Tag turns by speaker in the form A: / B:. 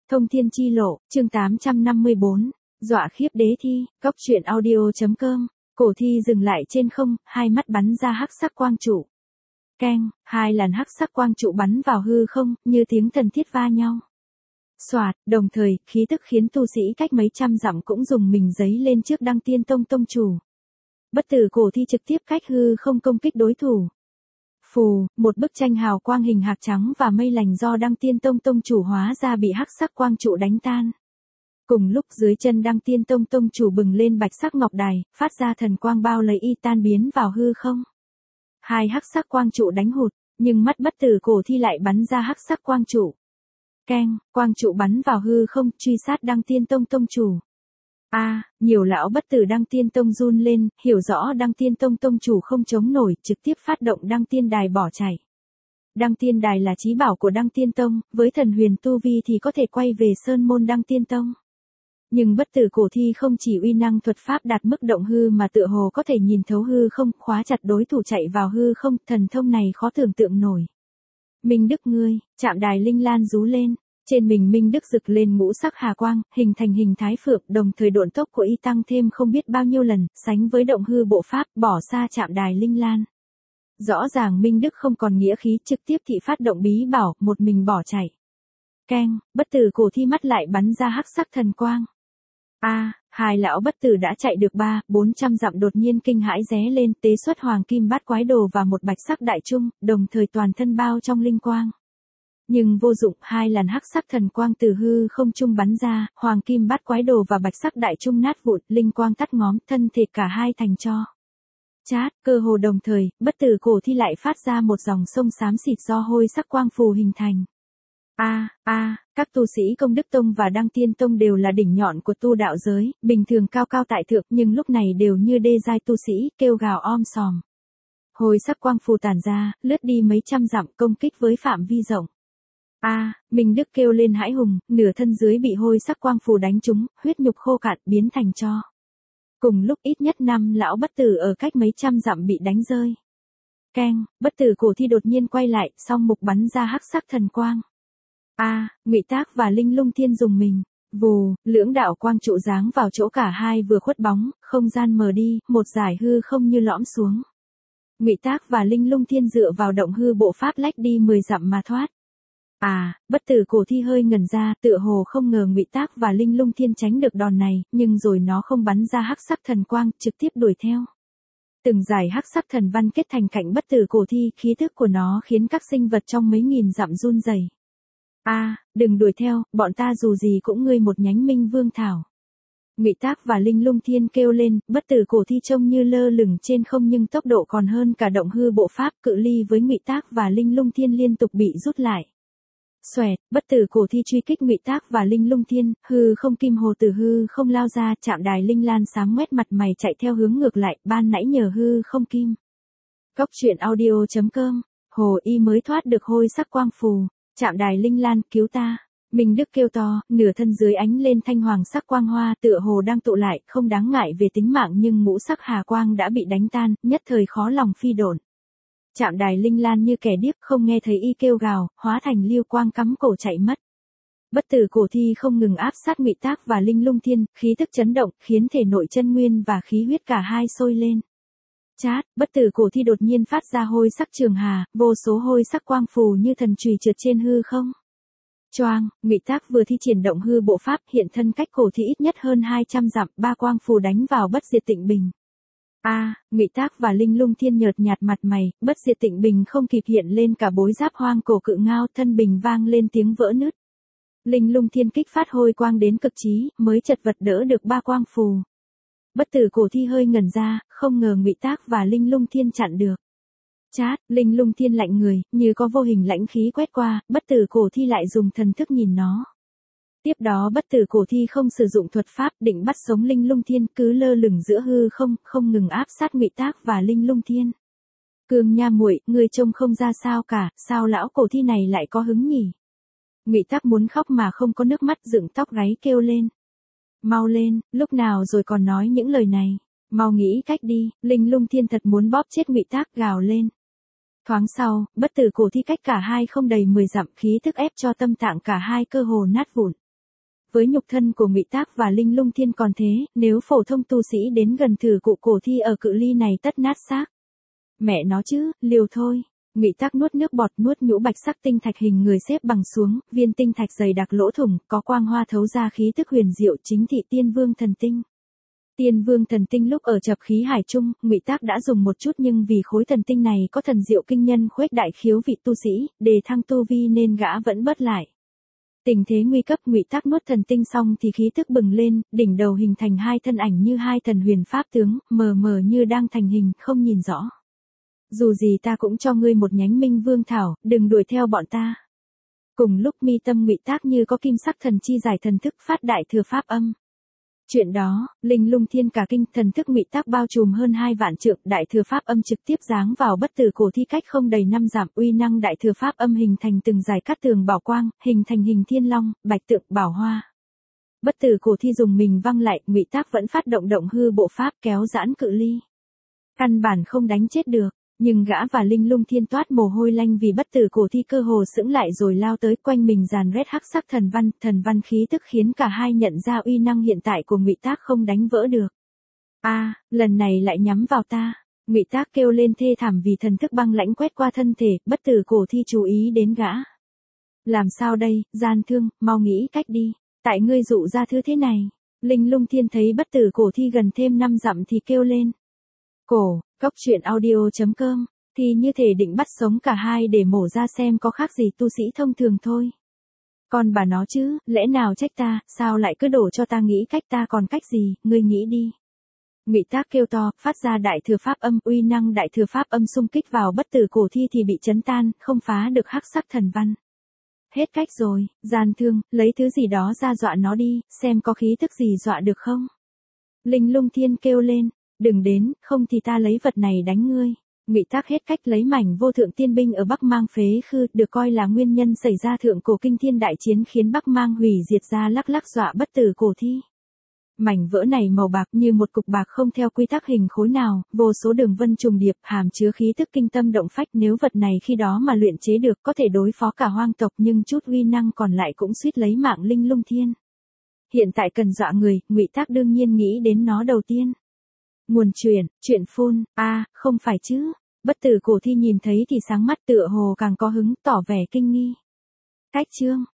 A: Thông thiên chi lộ, chương 854, dọa khiếp đế thi, cóc truyện audio.com, cổ thi dừng lại trên không, hai mắt bắn ra hắc sắc quang trụ. Keng, hai làn hắc sắc quang trụ bắn vào hư không, như tiếng thần thiết va nhau. Soạt, đồng thời, khí tức khiến tu sĩ cách mấy trăm dặm cũng dùng mình giấy lên trước Đăng Tiên Tông tông chủ. Bất tử cổ thi trực tiếp cách hư không công kích đối thủ. Phù, một bức tranh hào quang hình hạc trắng và mây lành do Đăng Tiên Tông tông chủ hóa ra bị hắc sắc quang trụ đánh tan. Cùng lúc dưới chân Đăng Tiên Tông tông chủ bừng lên bạch sắc ngọc đài, phát ra thần quang bao lấy y tan biến vào hư không. Hai hắc sắc quang trụ đánh hụt, nhưng mắt bất tử cổ thi lại bắn ra hắc sắc quang trụ. Keng, quang trụ bắn vào hư không, truy sát Đăng Tiên Tông tông chủ. Nhiều lão bất tử Đăng Tiên Tông run lên, hiểu rõ Đăng Tiên Tông tông chủ không chống nổi, trực tiếp phát động Đăng Tiên Đài bỏ chạy. Đăng Tiên Đài là chí bảo của Đăng Tiên Tông, với thần huyền tu vi thì có thể quay về sơn môn Đăng Tiên Tông. Nhưng bất tử cổ thi không chỉ uy năng thuật pháp đạt mức động hư mà tựa hồ có thể nhìn thấu hư không, khóa chặt đối thủ chạy vào hư không, thần thông này khó tưởng tượng nổi. Minh Đức ngươi, chạm đài linh lan rú lên. Trên mình Minh Đức rực lên ngũ sắc hà quang, hình thành hình thái phượng, đồng thời độn tốc của y tăng thêm không biết bao nhiêu lần, sánh với động hư bộ pháp, bỏ xa chạm đài linh lan. Rõ ràng Minh Đức không còn nghĩa khí, trực tiếp thị phát động bí bảo, một mình bỏ chạy. Keng, bất tử cổ thi mắt lại bắn ra hắc sắc thần quang. Hai lão bất tử đã chạy được 300-400 dặm đột nhiên kinh hãi ré lên, tế xuất hoàng kim bát quái đồ và một bạch sắc đại trung, đồng thời toàn thân bao trong linh quang. Nhưng vô dụng, hai làn hắc sắc thần quang từ hư không trung bắn ra, hoàng kim bát quái đồ và bạch sắc đại trung nát vụn, linh quang tắt ngóm, thân thể cả hai thành tro. Chát, cơ hồ đồng thời, bất tử cổ thi lại phát ra một dòng sông xám xịt do hôi sắc quang phù hình thành. Các tu sĩ Công Đức Tông và Đăng Tiên Tông đều là đỉnh nhọn của tu đạo giới, bình thường cao cao tại thượng nhưng lúc này đều như đê giai tu sĩ, kêu gào om sòm. Hôi sắc quang phù tản ra, lướt đi mấy trăm dặm công kích với phạm vi rộng. Minh Đức kêu lên hãi hùng, nửa thân dưới bị hôi sắc quang phù đánh trúng, huyết nhục khô cạn biến thành tro. Cùng lúc ít nhất 5 lão bất tử ở cách mấy trăm dặm bị đánh rơi. Keng, bất tử cổ thi đột nhiên quay lại, song mục bắn ra hắc sắc thần quang. Ngụy Tác và Linh Lung Thiên dùng mình. Vù, lưỡng đạo quang trụ giáng vào chỗ cả hai vừa khuất bóng, không gian mờ đi, một dải hư không như lõm xuống. Ngụy Tác và Linh Lung Thiên dựa vào động hư bộ pháp lách đi 10 dặm mà thoát. Bất tử cổ thi hơi ngẩn ra, tựa hồ không ngờ Ngụy Tác và Linh Lung Thiên tránh được đòn này, nhưng rồi nó không bắn ra hắc sắc thần quang, trực tiếp đuổi theo. Từng dải hắc sắc thần văn kết thành cạnh bất tử cổ thi, khí thức của nó khiến các sinh vật trong mấy nghìn dặm run rẩy. Đừng đuổi theo, bọn ta dù gì cũng ngươi một nhánh Minh Vương Thảo. Ngụy Tác và Linh Lung Thiên kêu lên, bất tử cổ thi trông như lơ lửng trên không nhưng tốc độ còn hơn cả động hư bộ pháp, cự ly với Ngụy Tác và Linh Lung Thiên liên tục bị rút lại. Xoẹt, bất tử cổ thi truy kích Ngụy Tác và Linh Lung Thiên, hư không kim hồ từ hư không lao ra, chạm đài linh lan sáng ngoét mặt mày chạy theo hướng ngược lại, ban nãy nhờ hư không kim. Cóc truyện audio.com, hồ y mới thoát được hôi sắc quang phù. Chạm đài linh lan, cứu ta. Minh Đức kêu to, nửa thân dưới ánh lên thanh hoàng sắc quang hoa tựa hồ đang tụ lại, không đáng ngại về tính mạng nhưng ngũ sắc hà quang đã bị đánh tan, nhất thời khó lòng phi độn. Chạm đài linh lan như kẻ điếc không nghe thấy y kêu gào, hóa thành liêu quang cắm cổ chạy mất. Bất tử cổ thi không ngừng áp sát Ngụy Tác và Linh Lung Thiên, khí tức chấn động, khiến thể nội chân nguyên và khí huyết cả hai sôi lên. Chát, bất tử cổ thi đột nhiên phát ra hôi sắc trường hà, vô số hôi sắc quang phù như thần chùy trượt trên hư không. Choang, Ngụy Tác vừa thi triển động hư bộ pháp, hiện thân cách cổ thi ít nhất hơn 200 dặm, 3 quang phù đánh vào bất diệt tịnh bình. Ngụy Tác và Linh Lung Thiên nhợt nhạt mặt mày, bất diệt tịnh bình không kịp hiện lên cả bối giáp hoang cổ cự ngao, thân bình vang lên tiếng vỡ nứt. Linh Lung Thiên kích phát hôi quang đến cực trí, mới chật vật đỡ được 3 quang phù. Bất tử cổ thi hơi ngẩn ra, không ngờ Ngụy Tác và Linh Lung Thiên chặn được. Chát, Linh Lung Thiên lạnh người, như có vô hình lãnh khí quét qua, bất tử cổ thi lại dùng thần thức nhìn nó. Tiếp đó bất tử cổ thi không sử dụng thuật pháp, định bắt sống Linh Lung Thiên, cứ lơ lửng giữa hư không, không ngừng áp sát Ngụy Tác và Linh Lung Thiên. Cương nha muội, ngươi trông không ra sao cả, sao lão cổ thi này lại có hứng nhỉ? Ngụy Tác muốn khóc mà không có nước mắt, dựng tóc gáy kêu lên. Mau lên, lúc nào rồi còn nói những lời này, mau nghĩ cách đi. Linh Lung Thiên thật muốn bóp chết Ngụy Tác, gào lên. Thoáng sau, bất tử cổ thi cách cả hai không đầy 10 dặm, khí thức ép cho tâm tạng cả hai cơ hồ nát vụn. với nhục thân của Ngụy Tác và Linh Lung Thiên còn thế, nếu phổ thông tu sĩ đến gần thử cụ cổ thi ở cự ly này tất nát xác. Mẹ nó chứ, liều thôi. Ngụy Tác nuốt nước bọt, nuốt nhũ bạch sắc tinh thạch hình người xếp bằng xuống, viên tinh thạch dày đặc lỗ thủng, có quang hoa thấu ra khí tức huyền diệu, chính thị Tiên Vương thần tinh. Tiên Vương thần tinh lúc ở chập khí hải trung, Ngụy Tác đã dùng một chút nhưng vì khối thần tinh này có thần diệu kinh nhân khuếch đại khiếu vị tu sĩ, đề thăng tu vi nên gã vẫn bớt lại. Tình thế nguy cấp, Ngụy Tác nuốt thần tinh xong thì khí tức bừng lên, đỉnh đầu hình thành hai thân ảnh như hai thần huyền pháp tướng, mờ mờ như đang thành hình, không nhìn rõ. Dù gì ta cũng cho ngươi một nhánh Minh Vương thảo, đừng đuổi theo bọn ta. Cùng lúc mi tâm Ngụy Tác như có kim sắc thần chi giải thần thức phát đại thừa pháp âm. Chuyện đó, Linh Lung Thiên cả kinh, thần thức Ngụy Tác bao trùm hơn 2 vạn trượng, đại thừa pháp âm trực tiếp giáng vào bất tử cổ thi cách không đầy 5 dặm, uy năng đại thừa pháp âm hình thành từng dải cát tường bảo quang, hình thành hình thiên long, bạch tượng, bảo hoa. Bất tử cổ thi dùng mình văng lại, Ngụy Tác vẫn phát động động hư bộ pháp kéo giãn cự ly. Căn bản không đánh chết được. Nhưng gã và Linh Lung Thiên toát mồ hôi lanh vì bất tử cổ thi cơ hồ sững lại rồi lao tới, quanh mình dàn rét hắc sắc thần văn khí tức khiến cả hai nhận ra uy năng hiện tại của Ngụy Tác không đánh vỡ được. Lần này lại nhắm vào ta. Ngụy Tác kêu lên thê thảm vì thần thức băng lãnh quét qua thân thể, bất tử cổ thi chú ý đến gã. Làm sao đây, gian thương, mau nghĩ cách đi, tại ngươi dụ ra thứ thế này. Linh Lung Thiên thấy bất tử cổ thi gần thêm 5 dặm thì kêu lên. Cốc truyện audio.com, thì như thể định bắt sống cả hai để mổ ra xem có khác gì tu sĩ thông thường thôi. Còn bà nó chứ, lẽ nào trách ta, sao lại cứ đổ cho ta nghĩ cách, ta còn cách gì, ngươi nghĩ đi. Ngụy Tác kêu to, phát ra đại thừa pháp âm, uy năng đại thừa pháp âm xung kích vào bất tử cổ thi thì bị chấn tan, không phá được hắc sắc thần văn. Hết cách rồi, gian thương, lấy thứ gì đó ra dọa nó đi, xem có khí tức gì dọa được không. Linh Lung Thiên kêu lên. Đừng đến, không thì ta lấy vật này đánh ngươi. Ngụy Tác hết cách lấy mảnh vô thượng tiên binh ở Bắc Mang phế khư, được coi là nguyên nhân xảy ra thượng cổ kinh thiên đại chiến khiến Bắc Mang hủy diệt ra lắc lắc dọa bất tử cổ thi. Mảnh vỡ này màu bạc như một cục bạc không theo quy tắc hình khối nào, vô số đường vân trùng điệp, hàm chứa khí tức kinh tâm động phách, nếu vật này khi đó mà luyện chế được có thể đối phó cả hoang tộc, nhưng chút uy năng còn lại cũng suýt lấy mạng Linh Lung Thiên. Hiện tại cần dọa người, Ngụy Tác đương nhiên nghĩ đến nó đầu tiên. Nguồn chuyện phun, không phải chứ. Bất tử cổ thi nhìn thấy thì sáng mắt, tựa hồ càng có hứng, tỏ vẻ kinh nghi. Cách chương.